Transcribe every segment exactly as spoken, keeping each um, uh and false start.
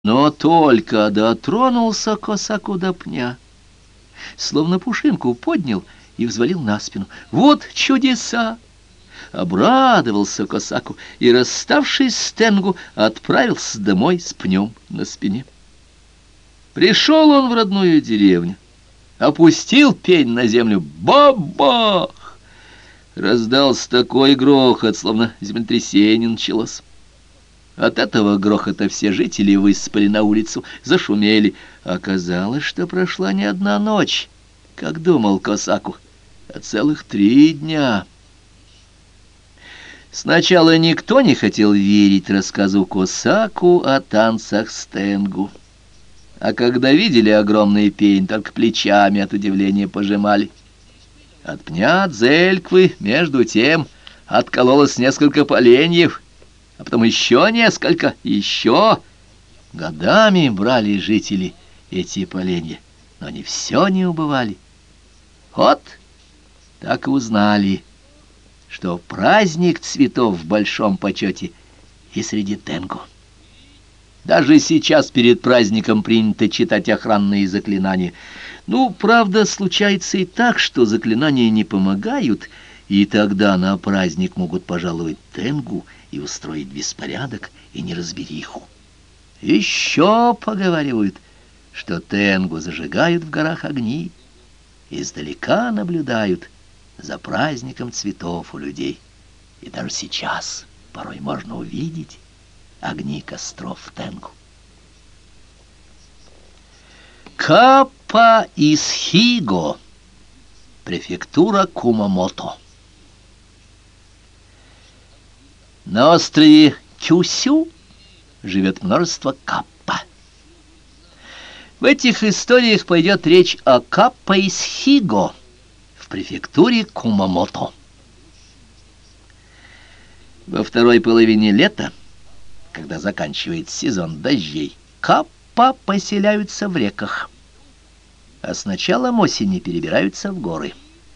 Но только дотронулся Косаку до пня, словно пушинку поднял и взвалил на спину. Вот чудеса! Обрадовался Косаку и, расставшись с Тенгу, отправился домой с пнем на спине. Пришел он в родную деревню, опустил пень на землю. Бабах! Раздался такой грохот, словно землетрясение началось. От этого грохота все жители высыпали на улицу, зашумели. Оказалось, что прошла не одна ночь, как думал Косаку, а целых три дня. Сначала никто не хотел верить рассказу Косаку о танцах с Тенгу. А когда видели огромный пень, только плечами от удивления пожимали. От пня Дзельквы, между тем, откололось несколько поленьев, а потом еще несколько, еще. Годами брали жители эти поленья, но они все не убывали. Вот так и узнали, что праздник цветов в большом почете и среди Тенгу. Даже сейчас перед праздником принято читать охранные заклинания. Ну, правда, случается и так, что заклинания не помогают, и тогда на праздник могут пожаловать Тенгу и устроить беспорядок и неразбериху. Еще поговаривают, что Тенгу зажигают в горах огни, издалека наблюдают за праздником цветов у людей. И даже сейчас порой можно увидеть огни костров Тенгу. Каппа из Хиго, префектура Кумамото. На острове Кюсю живет множество каппа. В этих историях пойдет речь о Каппа из Хиго в префектуре Кумамото. Во второй половине лета, когда заканчивается сезон дождей, каппа поселяются в реках, а с началом осени перебираются в горы.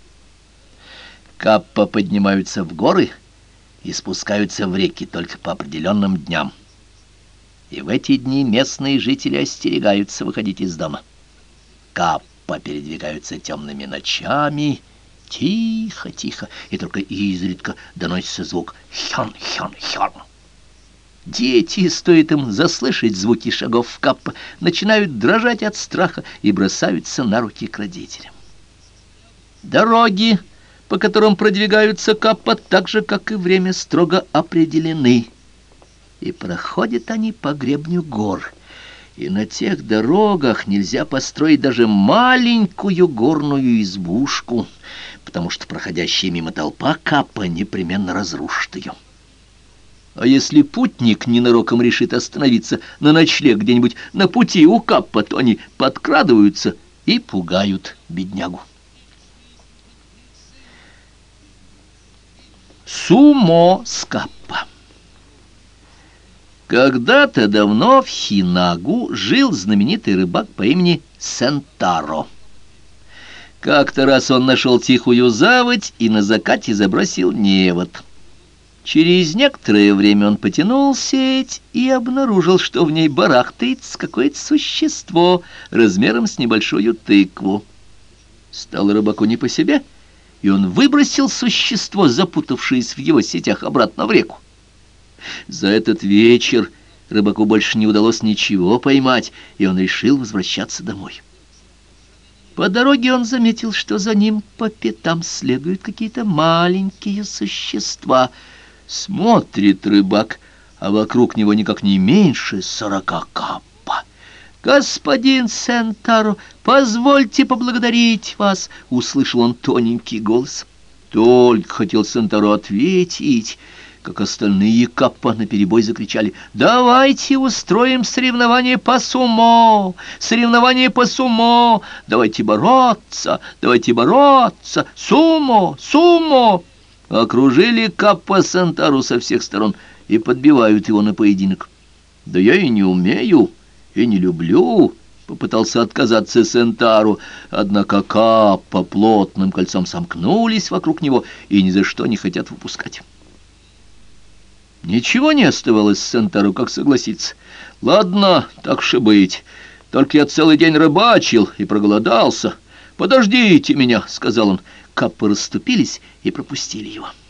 Каппа поднимаются в горы и спускаются в реки только по определенным дням. И в эти дни местные жители остерегаются выходить из дома. Каппа передвигаются темными ночами, тихо-тихо, и только изредка доносится звук «хён-хён-хён». Дети, стоит им заслышать звуки шагов Каппа, начинают дрожать от страха и бросаются на руки к родителям. Дороги, по которым продвигаются Каппа, так же, как и время, строго определены. И проходят они по гребню гор. И на тех дорогах нельзя построить даже маленькую горную избушку, потому что проходящая мимо толпа Каппа непременно разрушит ее. А если путник ненароком решит остановиться на ночлег где-нибудь на пути у Каппа, то они подкрадываются и пугают беднягу. Сумо с Каппа. Когда-то давно в Хинагу жил знаменитый рыбак по имени Сентаро. Как-то раз он нашел тихую заводь и на закате забросил невод. Через некоторое время он потянул сеть и обнаружил, что в ней барахтается какое-то существо размером с небольшую тыкву. Стало рыбаку не по себе, и он выбросил существо, запутавшееся в его сетях, обратно в реку. За этот вечер рыбаку больше не удалось ничего поймать, и он решил возвращаться домой. По дороге он заметил, что за ним по пятам следуют какие-то маленькие существа. Смотрит рыбак, а вокруг него никак не меньше сорока каппа. «Господин Сентаро, позвольте поблагодарить вас!» — услышал он тоненький голос. Только хотел Сентаро ответить, как остальные каппа наперебой закричали: «Давайте устроим соревнование по сумо! Соревнование по сумо! Давайте бороться! Давайте бороться! Сумо! Сумо!» Окружили Каппа Сентару со всех сторон и подбивают его на поединок. «Да я и не умею, и не люблю», — попытался отказаться Сентару, однако Каппа плотным кольцом сомкнулись вокруг него и ни за что не хотят выпускать. Ничего не оставалось Сентару, как согласиться. «Ладно, так уж и быть. Только я целый день рыбачил и проголодался. Подождите меня», — сказал он. Каппы расступились и пропустили его.